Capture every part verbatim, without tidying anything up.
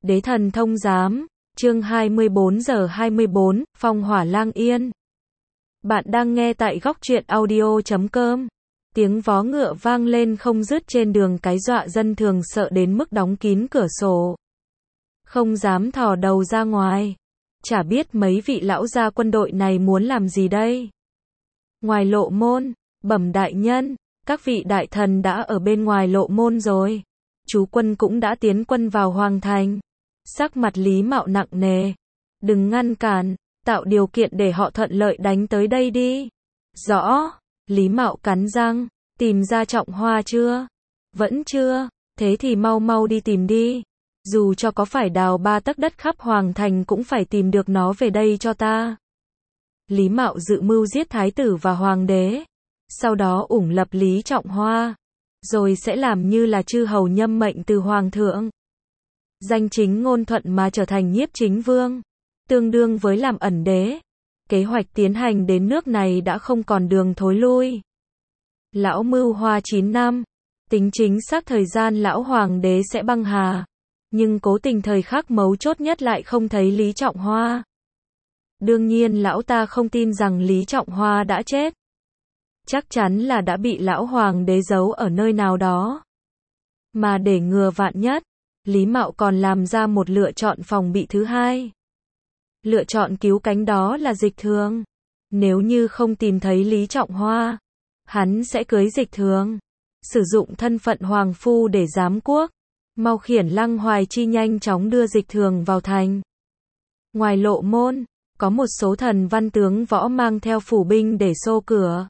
Đế thần thông giám, chương hai mươi bốn giờ hai mươi bốn, Phong hỏa lang yên. Bạn đang nghe tại góc truyện audio chấm com. Tiếng vó ngựa vang lên không dứt trên đường cái, dọa dân thường sợ đến mức đóng kín cửa sổ. Không dám thò đầu ra ngoài. Chả biết mấy vị lão gia quân đội này muốn làm gì đây. Ngoài lộ môn, bẩm đại nhân, các vị đại thần đã ở bên ngoài lộ môn rồi. Chú quân cũng đã tiến quân vào hoàng thành. Sắc mặt Lý Mạo nặng nề. Đừng ngăn cản, tạo điều kiện để họ thuận lợi đánh tới đây đi. Rõ. Lý Mạo cắn răng, tìm ra Trọng Hoa chưa? Vẫn chưa, thế thì mau mau đi tìm đi. Dù cho có phải đào ba tấc đất khắp hoàng thành cũng phải tìm được nó về đây cho ta. Lý Mạo dự mưu giết thái tử và hoàng đế. Sau đó ủng lập Lý Trọng Hoa. Rồi sẽ làm như là chư hầu nhâm mệnh từ hoàng thượng. Danh chính ngôn thuận mà trở thành nhiếp chính vương. Tương đương với làm ẩn đế. Kế hoạch tiến hành đến nước này đã không còn đường thối lui. Lão mưu hoa chín năm. Tính chính xác thời gian lão hoàng đế sẽ băng hà. Nhưng cố tình thời khắc mấu chốt nhất lại không thấy Lý Trọng Hoa. Đương nhiên lão ta không tin rằng Lý Trọng Hoa đã chết. Chắc chắn là đã bị lão hoàng đế giấu ở nơi nào đó. Mà để ngừa vạn nhất, Lý Mạo còn làm ra một lựa chọn phòng bị thứ hai. Lựa chọn cứu cánh đó là Dịch Thường. Nếu như không tìm thấy Lý Trọng Hoa, hắn sẽ cưới Dịch Thường. Sử dụng thân phận hoàng phu để giám quốc. Mau khiển Lăng Hoài Chi nhanh chóng đưa Dịch Thường vào thành. Ngoài lộ môn, có một số thần văn tướng võ mang theo phủ binh để xô cửa.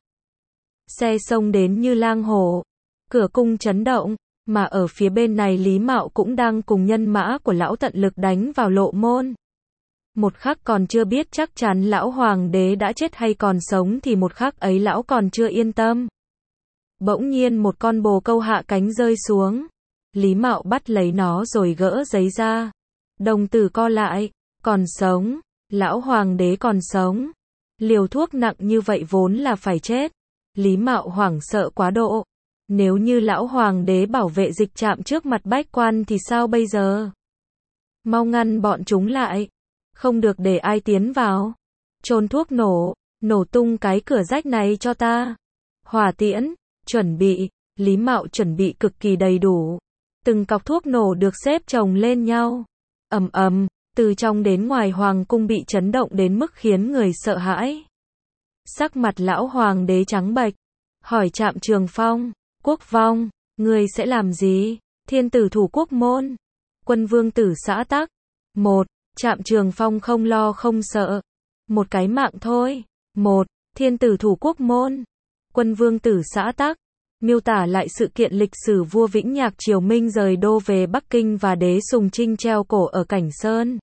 Xe xông đến như lang hổ. Cửa cung chấn động. Mà ở phía bên này Lý Mạo cũng đang cùng nhân mã của lão tận lực đánh vào lộ môn. Một khắc còn chưa biết chắc chắn lão hoàng đế đã chết hay còn sống thì một khắc ấy lão còn chưa yên tâm. Bỗng nhiên một con bồ câu hạ cánh rơi xuống. Lý Mạo bắt lấy nó rồi gỡ giấy ra. Đồng tử co lại. Còn sống. Lão hoàng đế còn sống. Liều thuốc nặng như vậy vốn là phải chết. Lý Mạo hoảng sợ quá độ. Nếu như lão hoàng đế bảo vệ Dịch Trạm trước mặt bách quan thì sao bây giờ? Mau ngăn bọn chúng lại. Không được để ai tiến vào. Chôn thuốc nổ. Nổ tung cái cửa rách này cho ta. Hỏa tiễn. Chuẩn bị. Lý Mạo chuẩn bị cực kỳ đầy đủ. Từng cọc thuốc nổ được xếp chồng lên nhau. Ầm ầm. Từ trong đến ngoài hoàng cung bị chấn động đến mức khiến người sợ hãi. Sắc mặt lão hoàng đế trắng bệch. Hỏi Trạm Trường Phong. Quốc vong, ngươi sẽ làm gì? Thiên tử thủ quốc môn. Quân vương tử xã tắc. Một, Trạm Trường Phong không lo không sợ. Một cái mạng thôi. Một, thiên tử thủ quốc môn. Quân vương tử xã tắc. Miêu tả lại sự kiện lịch sử vua Vĩnh Nhạc Triều Minh rời đô về Bắc Kinh và đế Sùng Trinh treo cổ ở Cảnh Sơn.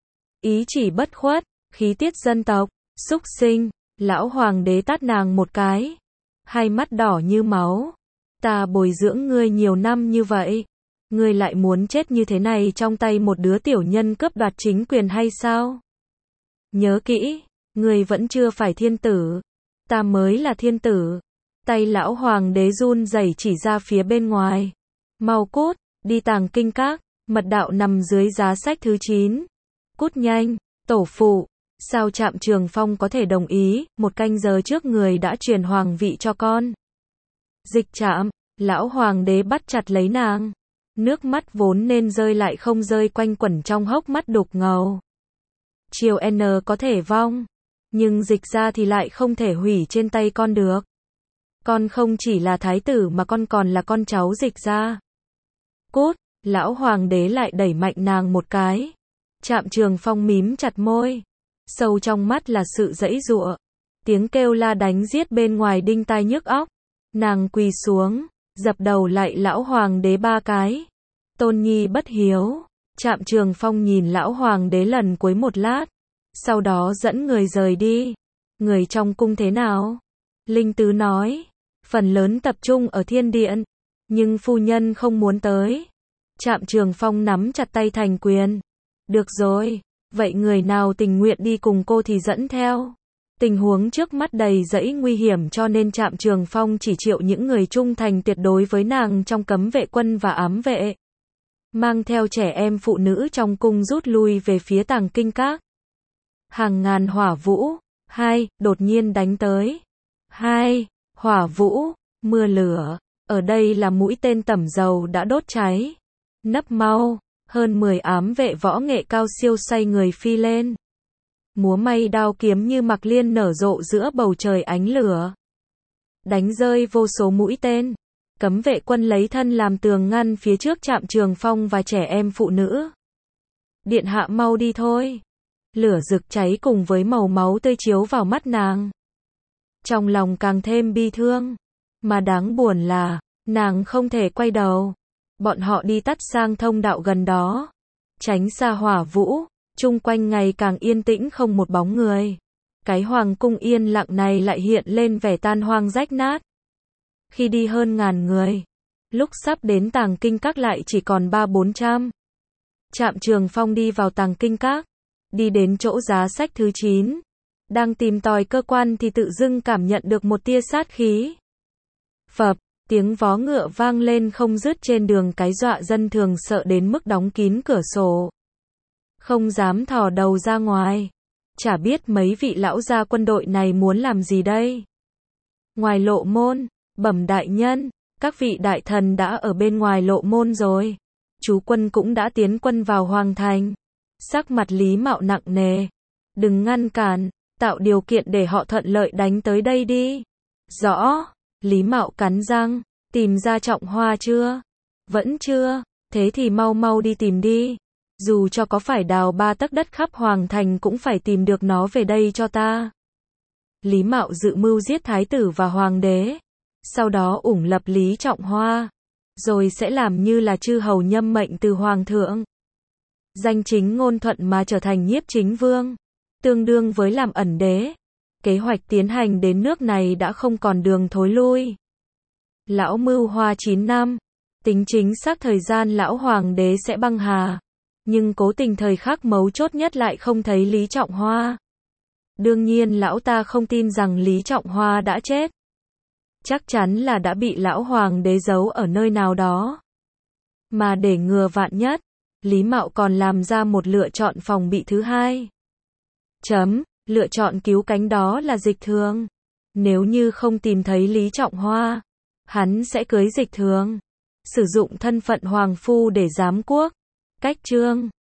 Ý chỉ bất khuất, khí tiết dân tộc, súc sinh. Lão hoàng đế tát nàng một cái. Hai mắt đỏ như máu. Ta bồi dưỡng ngươi nhiều năm như vậy. Ngươi lại muốn chết như thế này trong tay một đứa tiểu nhân cướp đoạt chính quyền hay sao? Nhớ kỹ, ngươi vẫn chưa phải thiên tử. Ta mới là thiên tử. Tay lão hoàng đế run rẩy chỉ ra phía bên ngoài. Mau cút, đi Tàng Kinh Các, mật đạo nằm dưới giá sách thứ chín. Cút nhanh, tổ phụ. Sao Trạm Trường Phong có thể đồng ý, một canh giờ trước người đã truyền hoàng vị cho con. Dịch Trạm, lão hoàng đế bắt chặt lấy nàng. Nước mắt vốn nên rơi lại không rơi quanh quẩn trong hốc mắt đục ngầu. Triều N có thể vong, nhưng Dịch ra thì lại không thể hủy trên tay con được. Con không chỉ là thái tử mà con còn là con cháu Dịch ra. Cút, lão hoàng đế lại đẩy mạnh nàng một cái. Trạm Trường Phong mím chặt môi. Sâu trong mắt là sự giãy giụa. Tiếng kêu la đánh giết bên ngoài đinh tai nhức óc. Nàng quỳ xuống, dập đầu lại lão hoàng đế ba cái. Tôn nhi bất hiếu. Trạm Trường Phong nhìn lão hoàng đế lần cuối một lát. Sau đó dẫn người rời đi. Người trong cung thế nào? Linh Tứ nói. Phần lớn tập trung ở thiên điện. Nhưng phu nhân không muốn tới. Trạm Trường Phong nắm chặt tay thành quyền. Được rồi. Vậy người nào tình nguyện đi cùng cô thì dẫn theo. Tình huống trước mắt đầy rẫy nguy hiểm cho nên Trạm Trường Phong chỉ triệu những người trung thành tuyệt đối với nàng trong cấm vệ quân và ám vệ. mang theo trẻ em phụ nữ trong cung rút lui về phía Tàng Kinh Các. Hàng ngàn hỏa vũ, hai, đột nhiên đánh tới. Hai, hỏa vũ, mưa lửa, ở đây là mũi tên tẩm dầu đã đốt cháy. Nấp mau, hơn mười ám vệ võ nghệ cao siêu xoay người phi lên. Múa may đao kiếm như mặc liên nở rộ giữa bầu trời ánh lửa. Đánh rơi vô số mũi tên. Cấm vệ quân lấy thân làm tường ngăn phía trước Trạm Trường Phong và trẻ em phụ nữ. Điện hạ mau đi thôi. Lửa rực cháy cùng với màu máu tươi chiếu vào mắt nàng. Trong lòng càng thêm bi thương. Mà đáng buồn là, nàng không thể quay đầu. Bọn họ đi tắt sang thông đạo gần đó. Tránh xa hỏa vũ, chung quanh ngày càng yên tĩnh không một bóng người. Cái hoàng cung yên lặng này lại hiện lên vẻ tan hoang rách nát. Khi đi hơn ngàn người, lúc sắp đến Tàng Kinh Các lại chỉ còn ba bốn trăm. Trạm Trường Phong đi vào Tàng Kinh Các, đi đến chỗ giá sách thứ chín. Đang tìm tòi cơ quan thì tự dưng cảm nhận được một tia sát khí. Phập, tiếng vó ngựa vang lên không dứt trên đường cái dọa dân thường sợ đến mức đóng kín cửa sổ. Không dám thò đầu ra ngoài. Chả biết mấy vị lão gia quân đội này muốn làm gì đây. Ngoài lộ môn, bẩm đại nhân, các vị đại thần đã ở bên ngoài lộ môn rồi. Chú quân cũng đã tiến quân vào hoàng thành. Sắc mặt Lý Mạo nặng nề. Đừng ngăn cản, tạo điều kiện để họ thuận lợi đánh tới đây đi. Rõ. Lý Mạo cắn răng, tìm ra Trọng Hoa chưa? Vẫn chưa, thế thì mau mau đi tìm đi. Dù cho có phải đào ba tấc đất khắp hoàng thành cũng phải tìm được nó về đây cho ta. Lý Mạo dự mưu giết thái tử và hoàng đế. Sau đó ủng lập Lý Trọng Hoa. Rồi sẽ làm như là chư hầu nhâm mệnh từ hoàng thượng. Danh chính ngôn thuận mà trở thành nhiếp chính vương. Tương đương với làm ẩn đế. Kế hoạch tiến hành đến nước này đã không còn đường thối lui. Lão mưu hoa chín năm. Tính chính xác thời gian lão hoàng đế sẽ băng hà. Nhưng cố tình thời khắc mấu chốt nhất lại không thấy Lý Trọng Hoa. Đương nhiên lão ta không tin rằng Lý Trọng Hoa đã chết. Chắc chắn là đã bị lão hoàng đế giấu ở nơi nào đó. Mà để ngừa vạn nhất, Lý Mạo còn làm ra một lựa chọn phòng bị thứ hai. Chấm, lựa chọn cứu cánh đó là Dịch Thường. Nếu như không tìm thấy Lý Trọng Hoa, hắn sẽ cưới Dịch Thường. Sử dụng thân phận hoàng phu để giám quốc. Cách chương